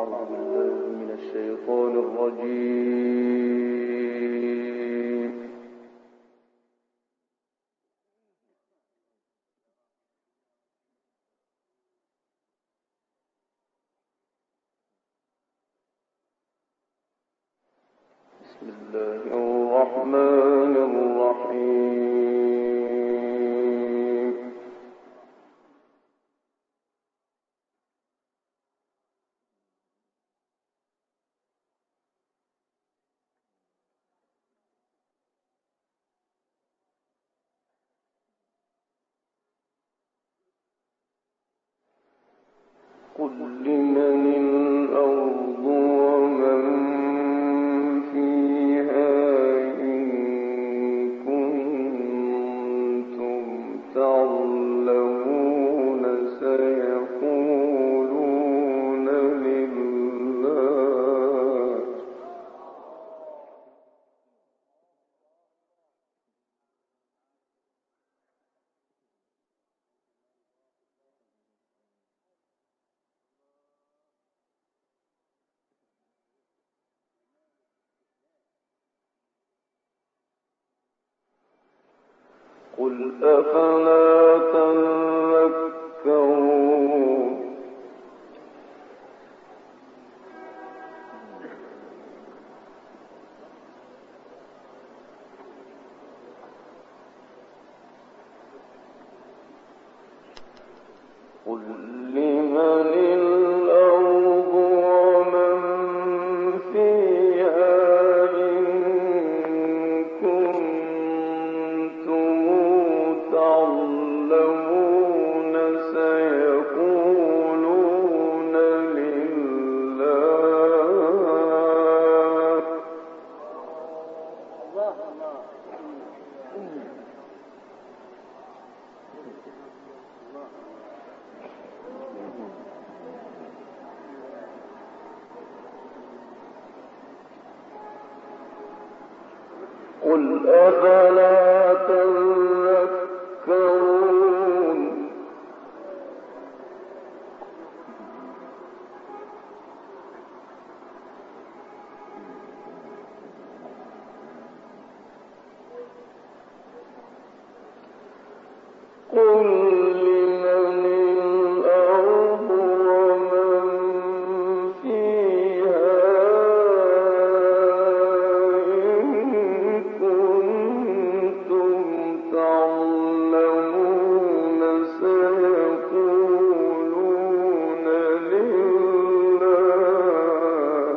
قل لمن الأرض ومن فيها إن كنتم تعلمون سيقولون لله. قل أفلا تذكرون. قل لمن الأرض ومن فيها إن كنتم تعلمون سيقولون لله. قل أفلا تذكرون. قل لمن الأرض ومن فيها إن كنتم تعلمون سيقولون لله.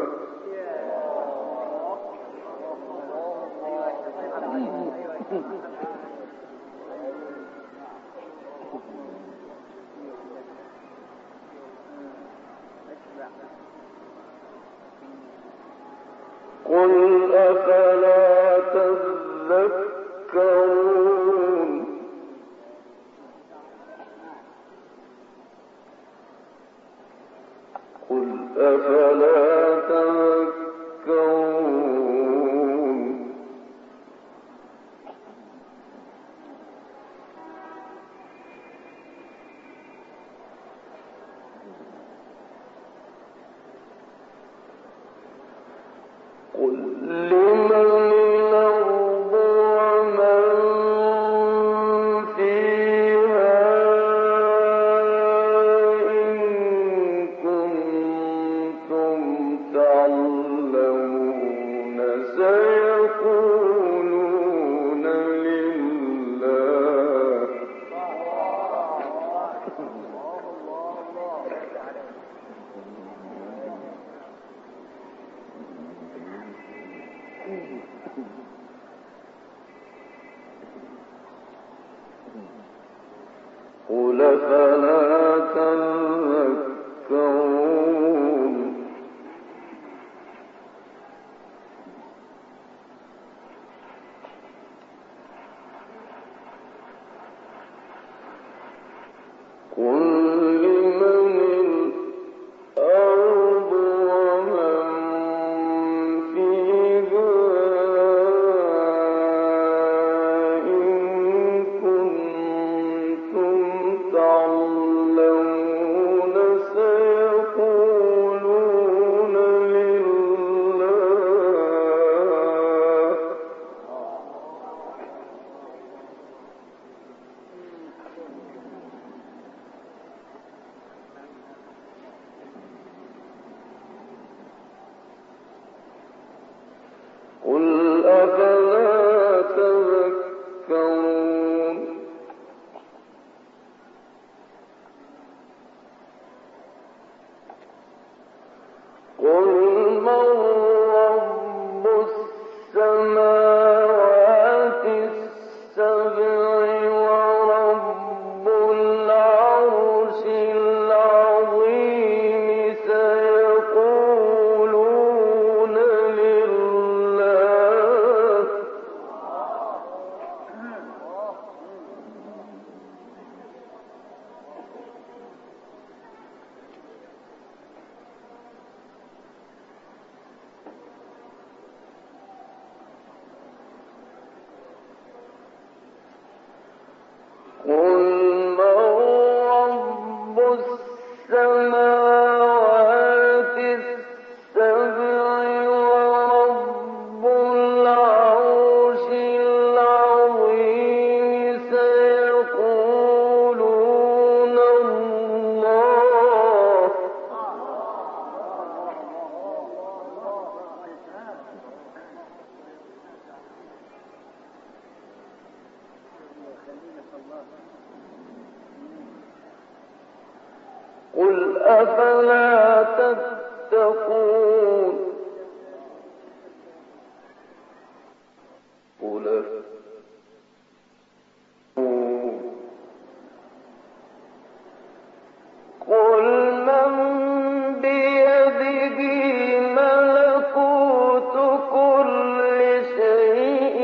قل أفلا تذكرون. قل أفلا تذكرون. قل لمن الأرض ومن فيها إن كنتم تعلمون سيقولون لله. قل أفلا تذكرون. قل لمن الأرض ومن فيها إن كنتم تعلمون سيقولون قل أفلا تتقون قل من بيده ملكوت كل شيء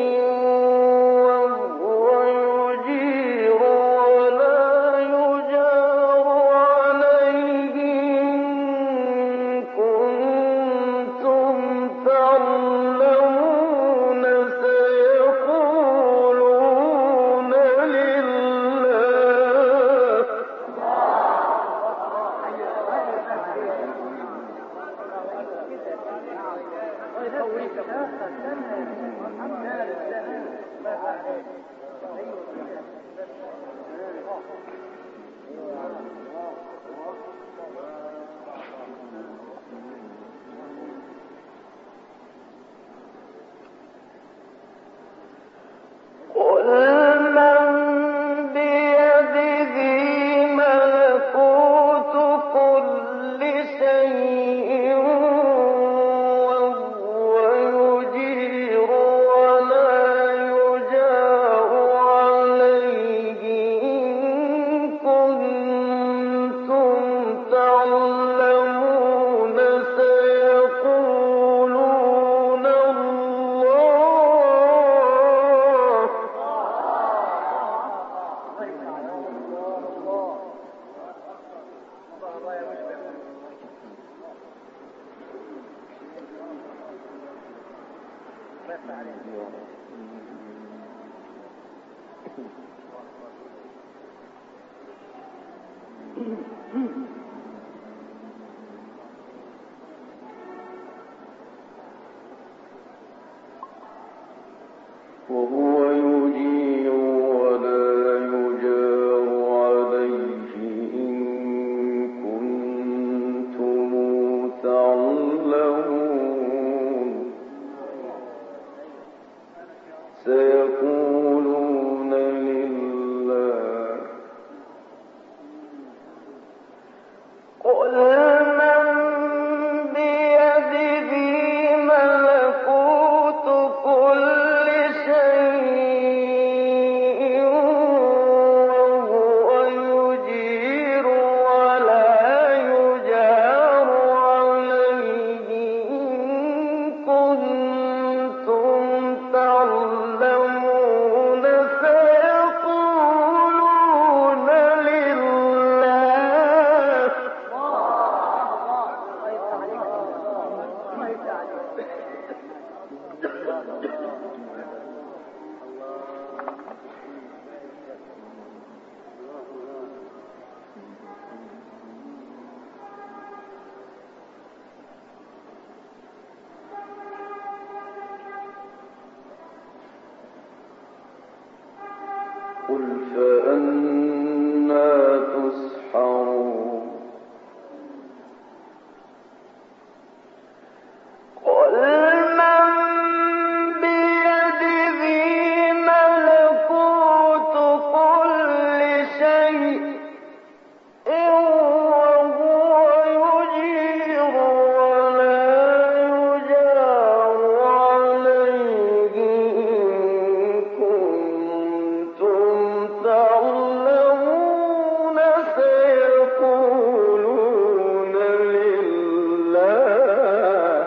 وهو يجير ولا يجار عليه إن كنتم تعلمون سيقولون لله قل من بيده ملكوت كل شيء وهو يجير ولا يجار عليه إن كنتم تعلمون سيقولون الله وهو يجير ولا يجار عليه إن كنتم تعلمون سيقولون لله قل من بيده ملكوت كل شيء وهو يجير ولا يجار عليه إن كنتم تعلمون سيقولون لله قل فأنى تسحرون قل من بيده ملكوت كل شيء وهو يجير ولا يجار عليه إن كنتم تعلمون سيقولون لله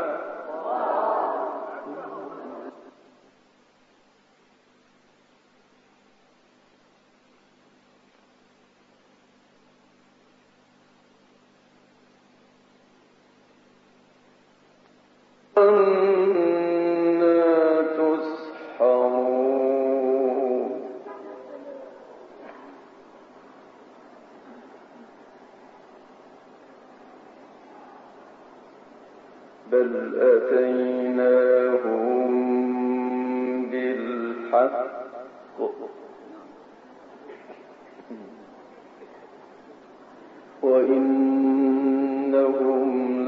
أَنَّىٰ تُسْحَرُونَ بَلْ أَتَيْنَاهُم بِالْحَقِّ وَإِنَّهُمْ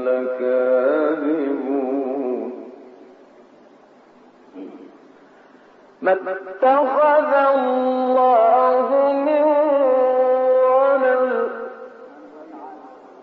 لَكَاذِبُونَ ما اتخذ الله من ولد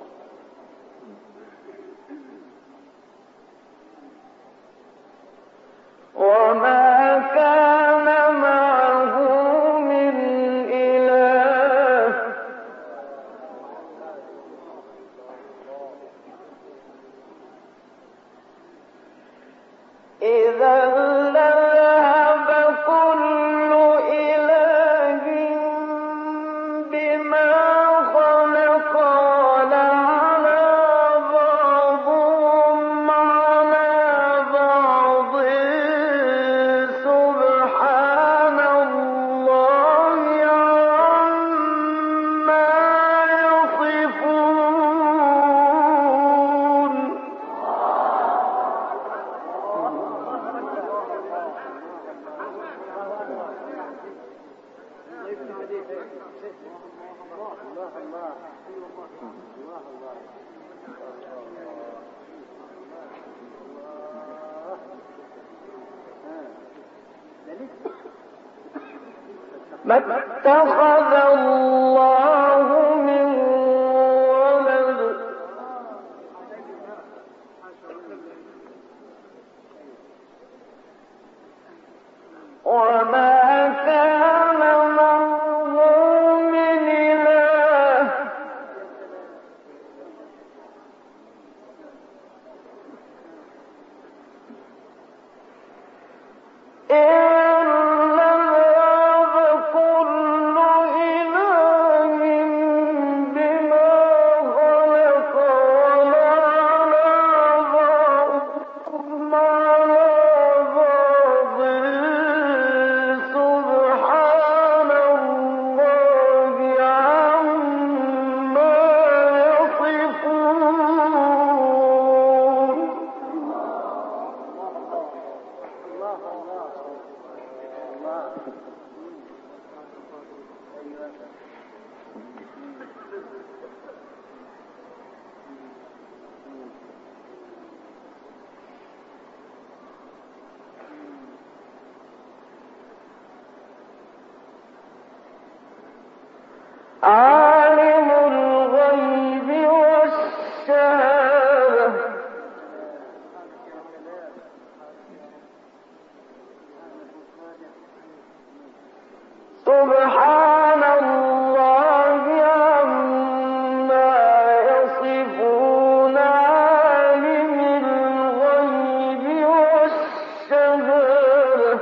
ما اتخذ الله من ولد وما كان معه من إله عالم الغيب والشهادة سبحان الله عما يصفون عالم الغيب والشهادة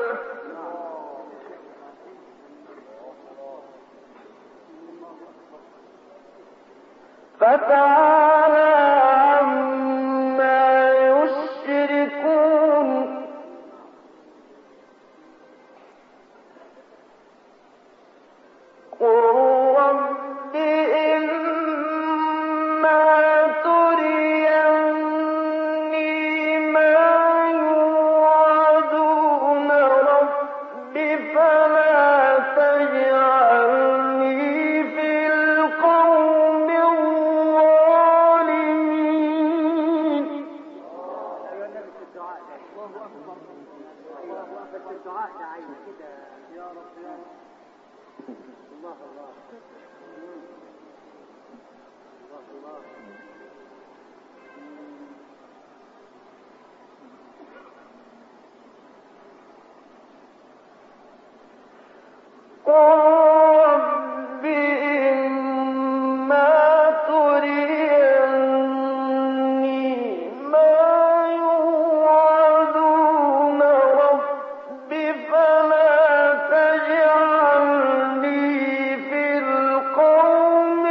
فتعالى عما يشركون قل رب إما تريني ما يوعدون رب فلا تجعلني في القوم الظالمين الدعاء دعينا كده يا رب يا رب الله الله الله الله رب إما تريني ما يوعدون رب فلا تجعلني في القوم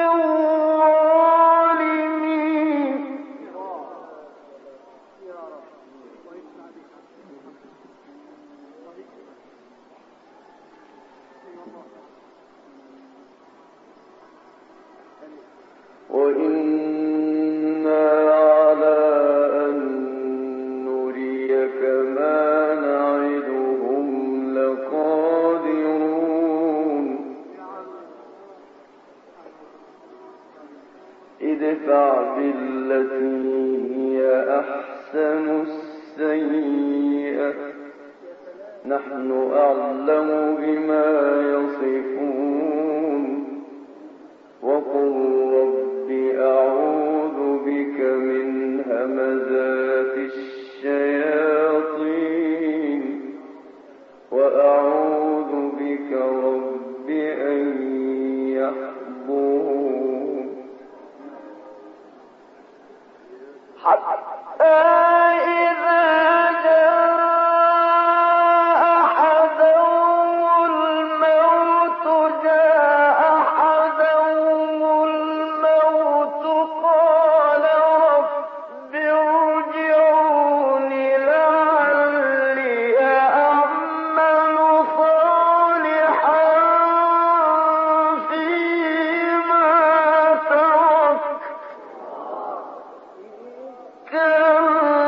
الظالمين يا رب ويسمع بك وإنا على أن نريك ما نعدهم لقادرون ادفع بالتي هي أحسن السيئة نحن أعلم بما يصفون وقل رب أعوذ بك من همزات الشياطين وأعوذ بك رب أن يحضرون حتى إذا جاء أحدهم الموت قال رب ارجعون لعلي أعمل صالحا فيما تركت كلا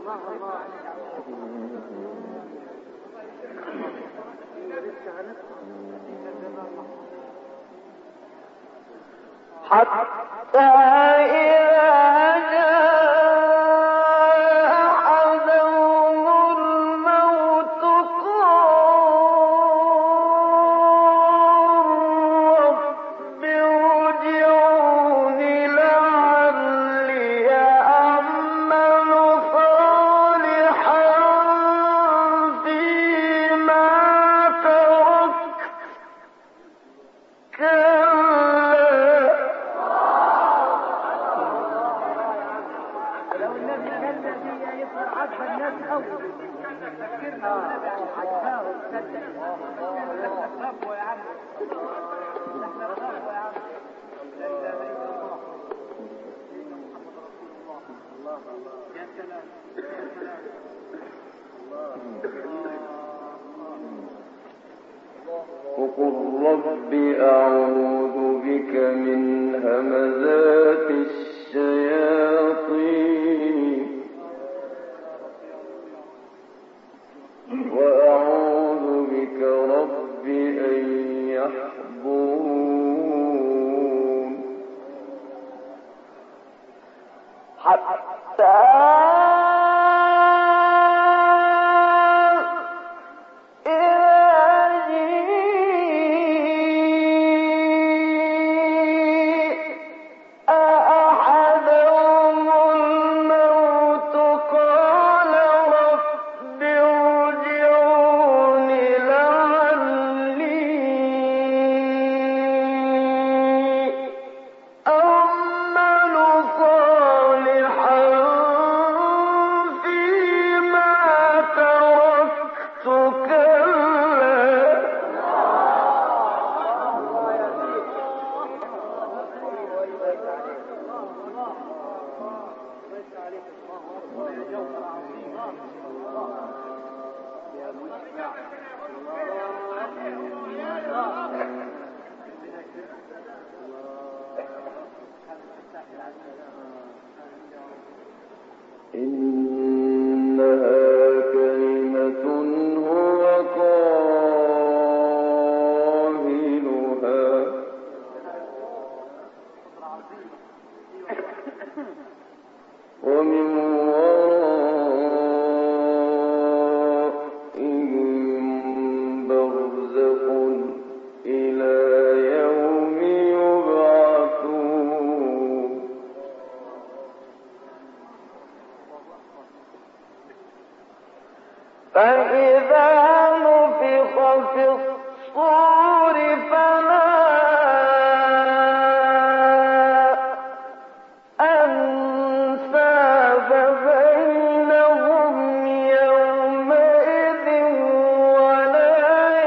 حتى إذا جاء أحدهم الموت قال رب ارجعون لعلي أعمل صالحا فيما تركت وقل رب أعوذ بك من همزات الشياطين وأعوذ بك رب أن يحضرون حتى إنها كلمة هو قائلها ومن ورائهم برزخ إلى يوم يبعثون فإذا نفخ في الصور فلا أنساب بينهم يومئذ ولا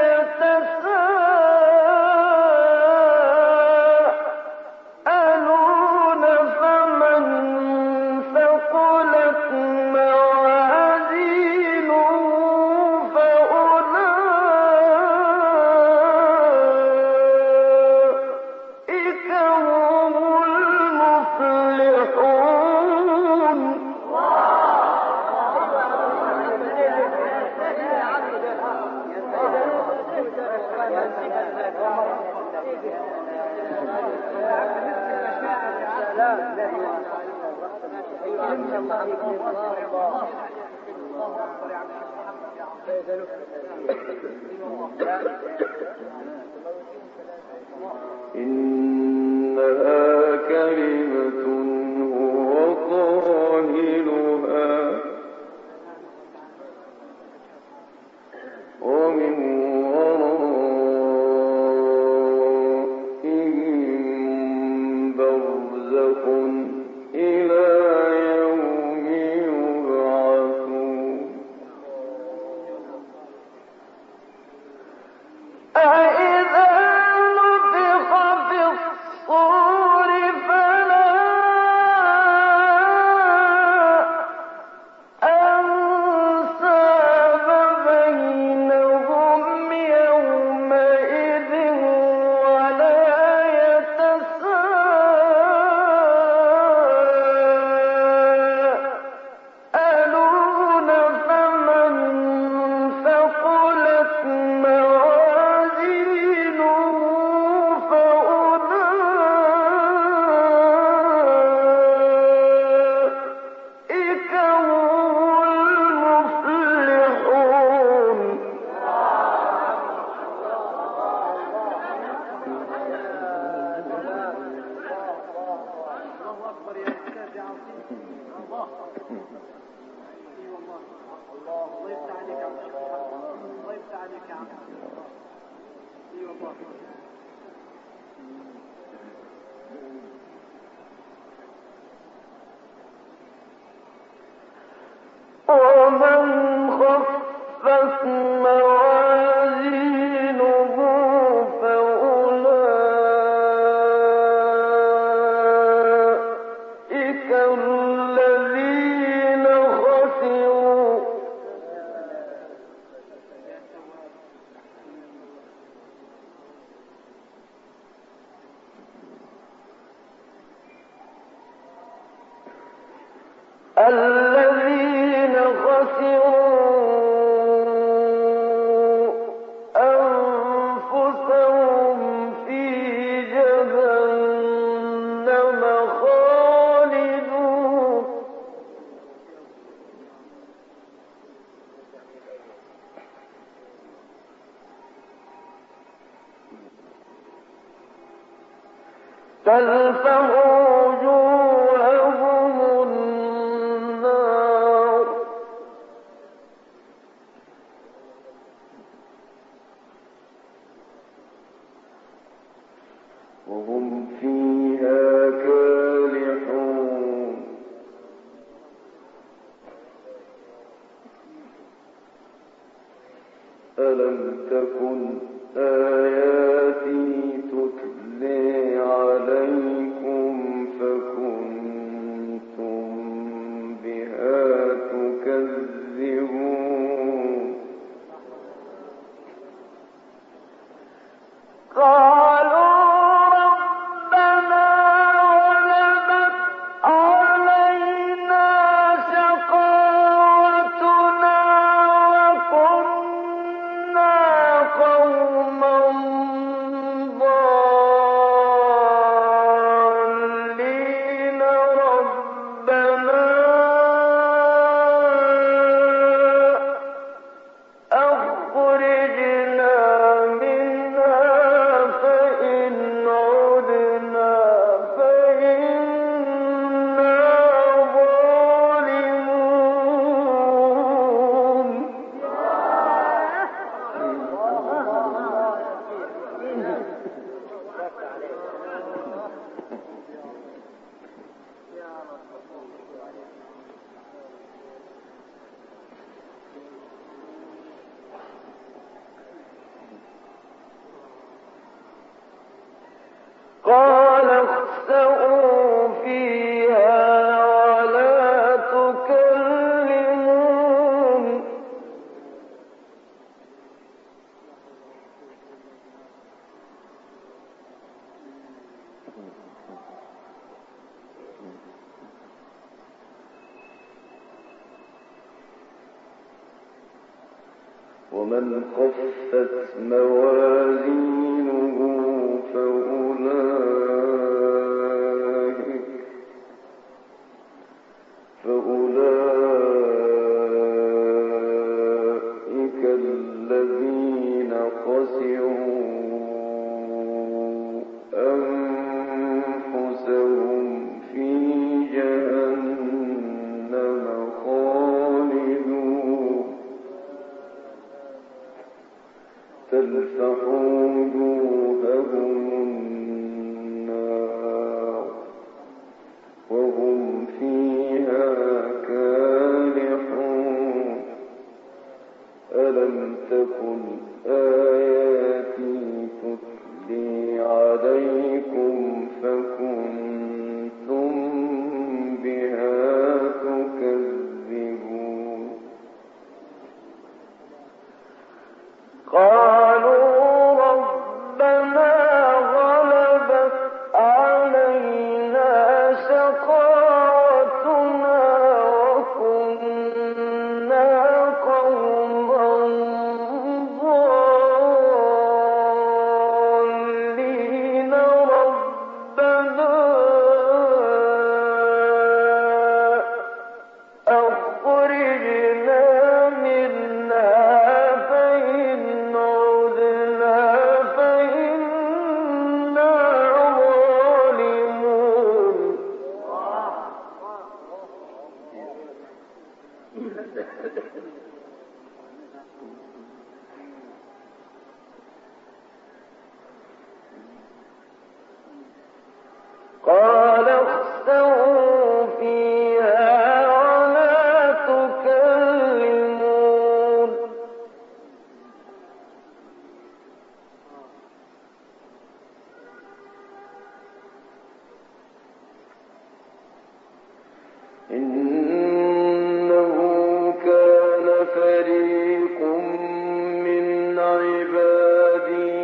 يتساءلون فمن ثقلت موازينه فأولئك هم المفلحون إنها كلمة هو قائلها ومن ورائهم برزخ إلى يوم يبعثون أإذا نفخ في الصور الله يفتح عليك يا عم الله يفتح عليك يا عم اي والله ومن خفت موازينه فأولئك الذين خسروا أنفسهم في جهنم خالدون تلفح وجوههم النار وهم فيها كالحون ألم تكن آياتي تتلى عليكم فكنتم بها تكذبون قالوا ربنا غلبت علينا شقاوتنا وكنا قوما ضالين ربنا أخرجنا منها فإن عدنا فإنا ظالمون قال اخسئوا فيها ولا تكلمون ومن خفت موازينه فأولئك الذين خسروا أنفسهم في جهنم خالدون تلفح وجوههم إنه كان فريق من عبادي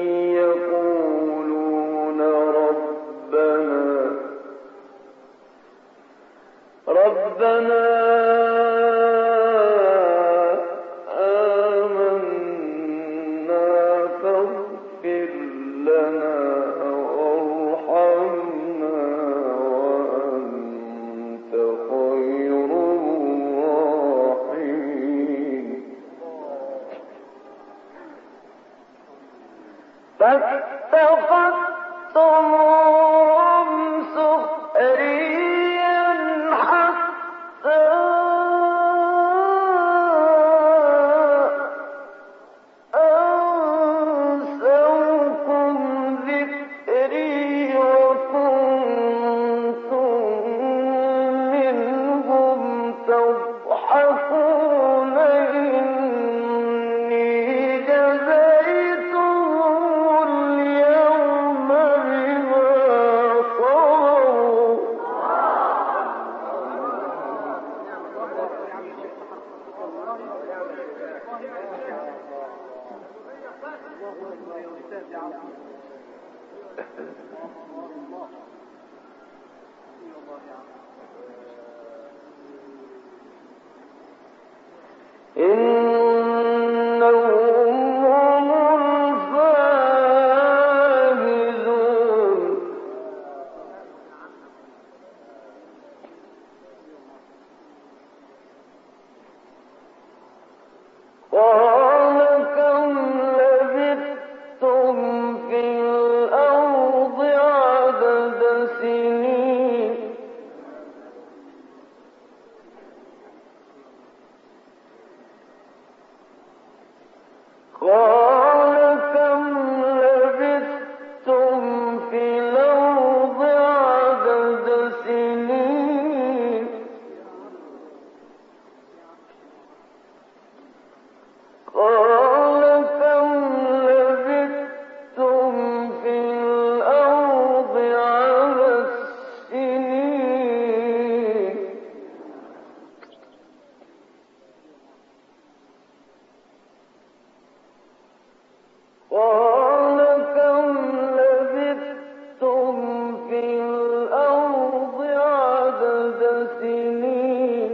يقولون ربنا آمنا فاغفر لنا وارحمنا وأنت خير الراحمين فاتخذتموهم سخريا حتى أنسوكم ذكري وكنتم منهم تضحكون إني جزيتهم اليوم بما صبروا إنهم هم الفائزون قال كم لبثتم في الأرض عدد سنين قال كم لبثتم في الأرض عدد سنين قال كم لبثتم في الأرض عدد سنين قال كم لبثتم في الأرض عدد سنين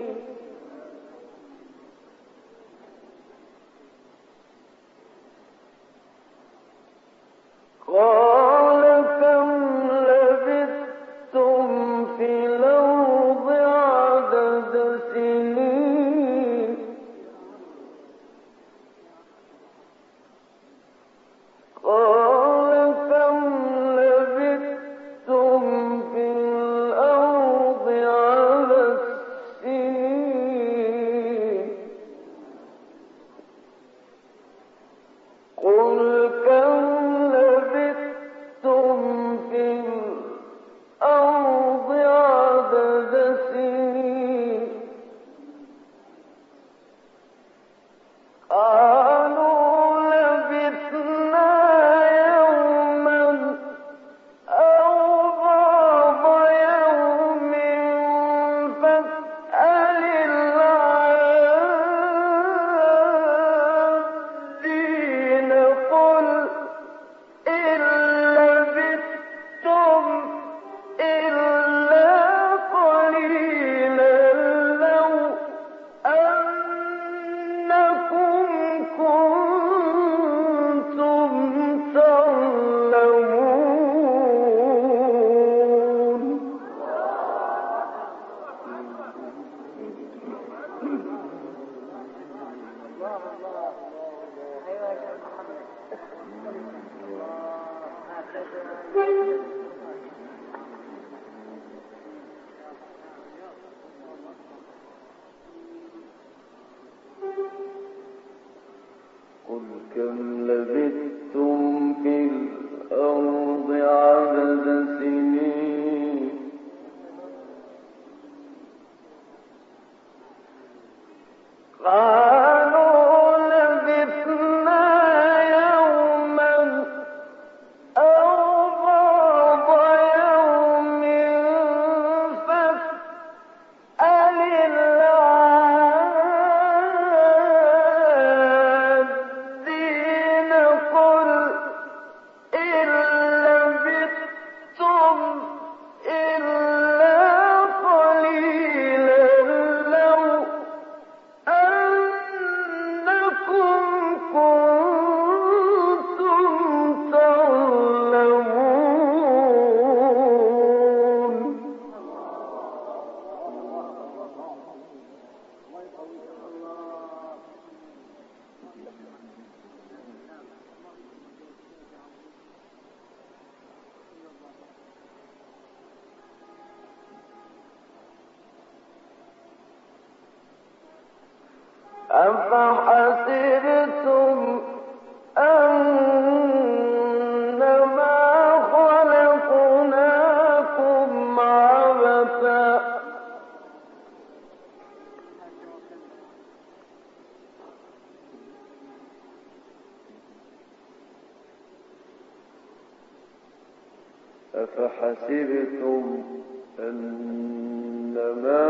قال كم لبثتم في الأرض عدد سنين قال كم لبثتم في الأرض عدد سنين قل كم لبثتم في الأرض عدد سنين قالوا لبثنا يوما أو بعض يوم فاسأل العادين قل إن لبثتم إلا قليلا لو أنكم كنتم تعلمون ايوه يا شيخ محمد قل كم لبثتم في الأرض عدد سنين قالوا لبثنا يوما أو بعض يوم فاسأل أفحسبتم أنما خلقناكم عبثا أفحسبتم أنما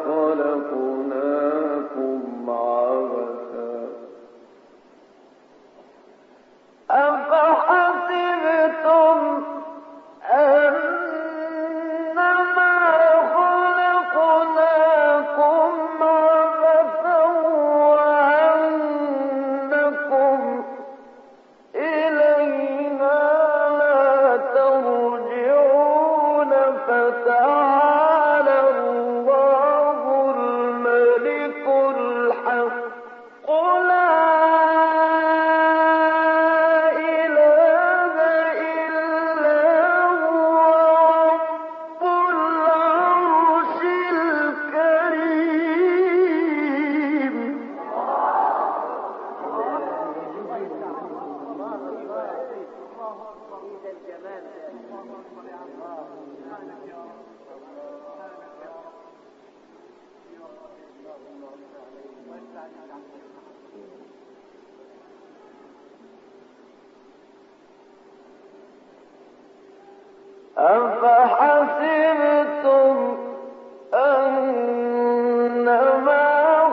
خلقناكم عبثا أفحسبتم أنما خلقناكم عبثا وأنكم إلينا لا ترجعون فتعالى الله الملك الحق لا إله إلا هو رب العرش الكريم أفحسبتم أنما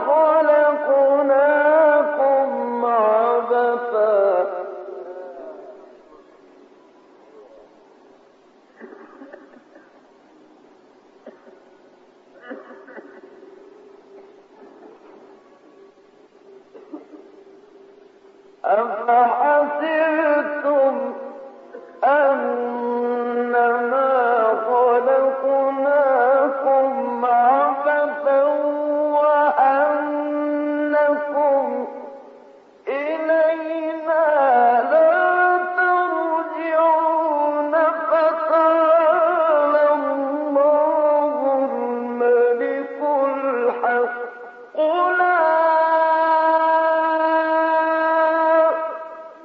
خلقناكم عبثا أفحسبتم أنما خلقناكم عبثا وأنكم إلينا لا ترجعون فتعالى الله الملك الحق لا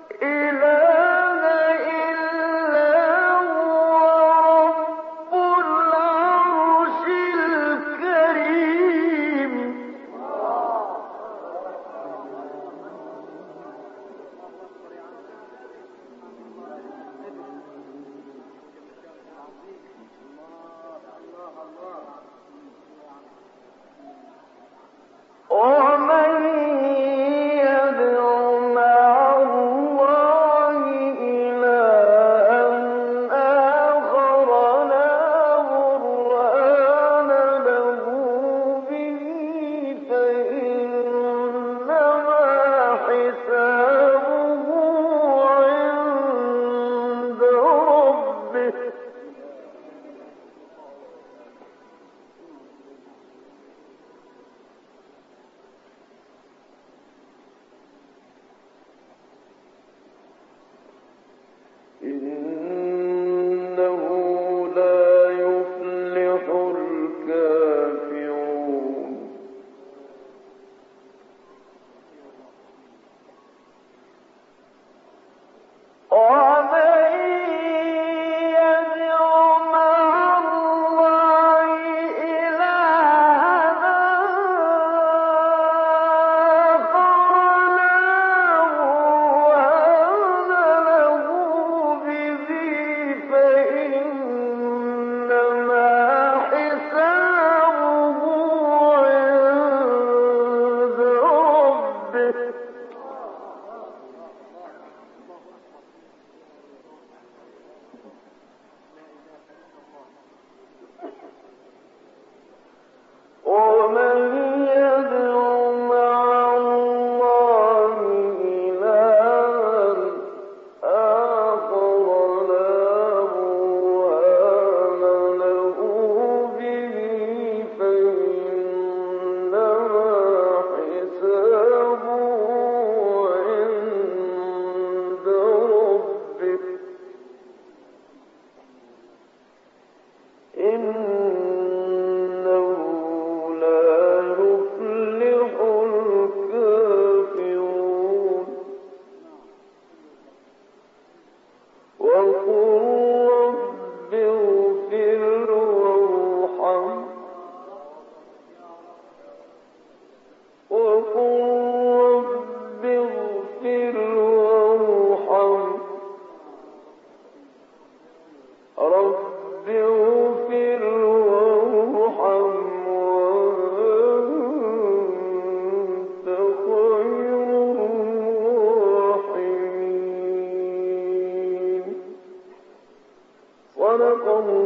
صدق الله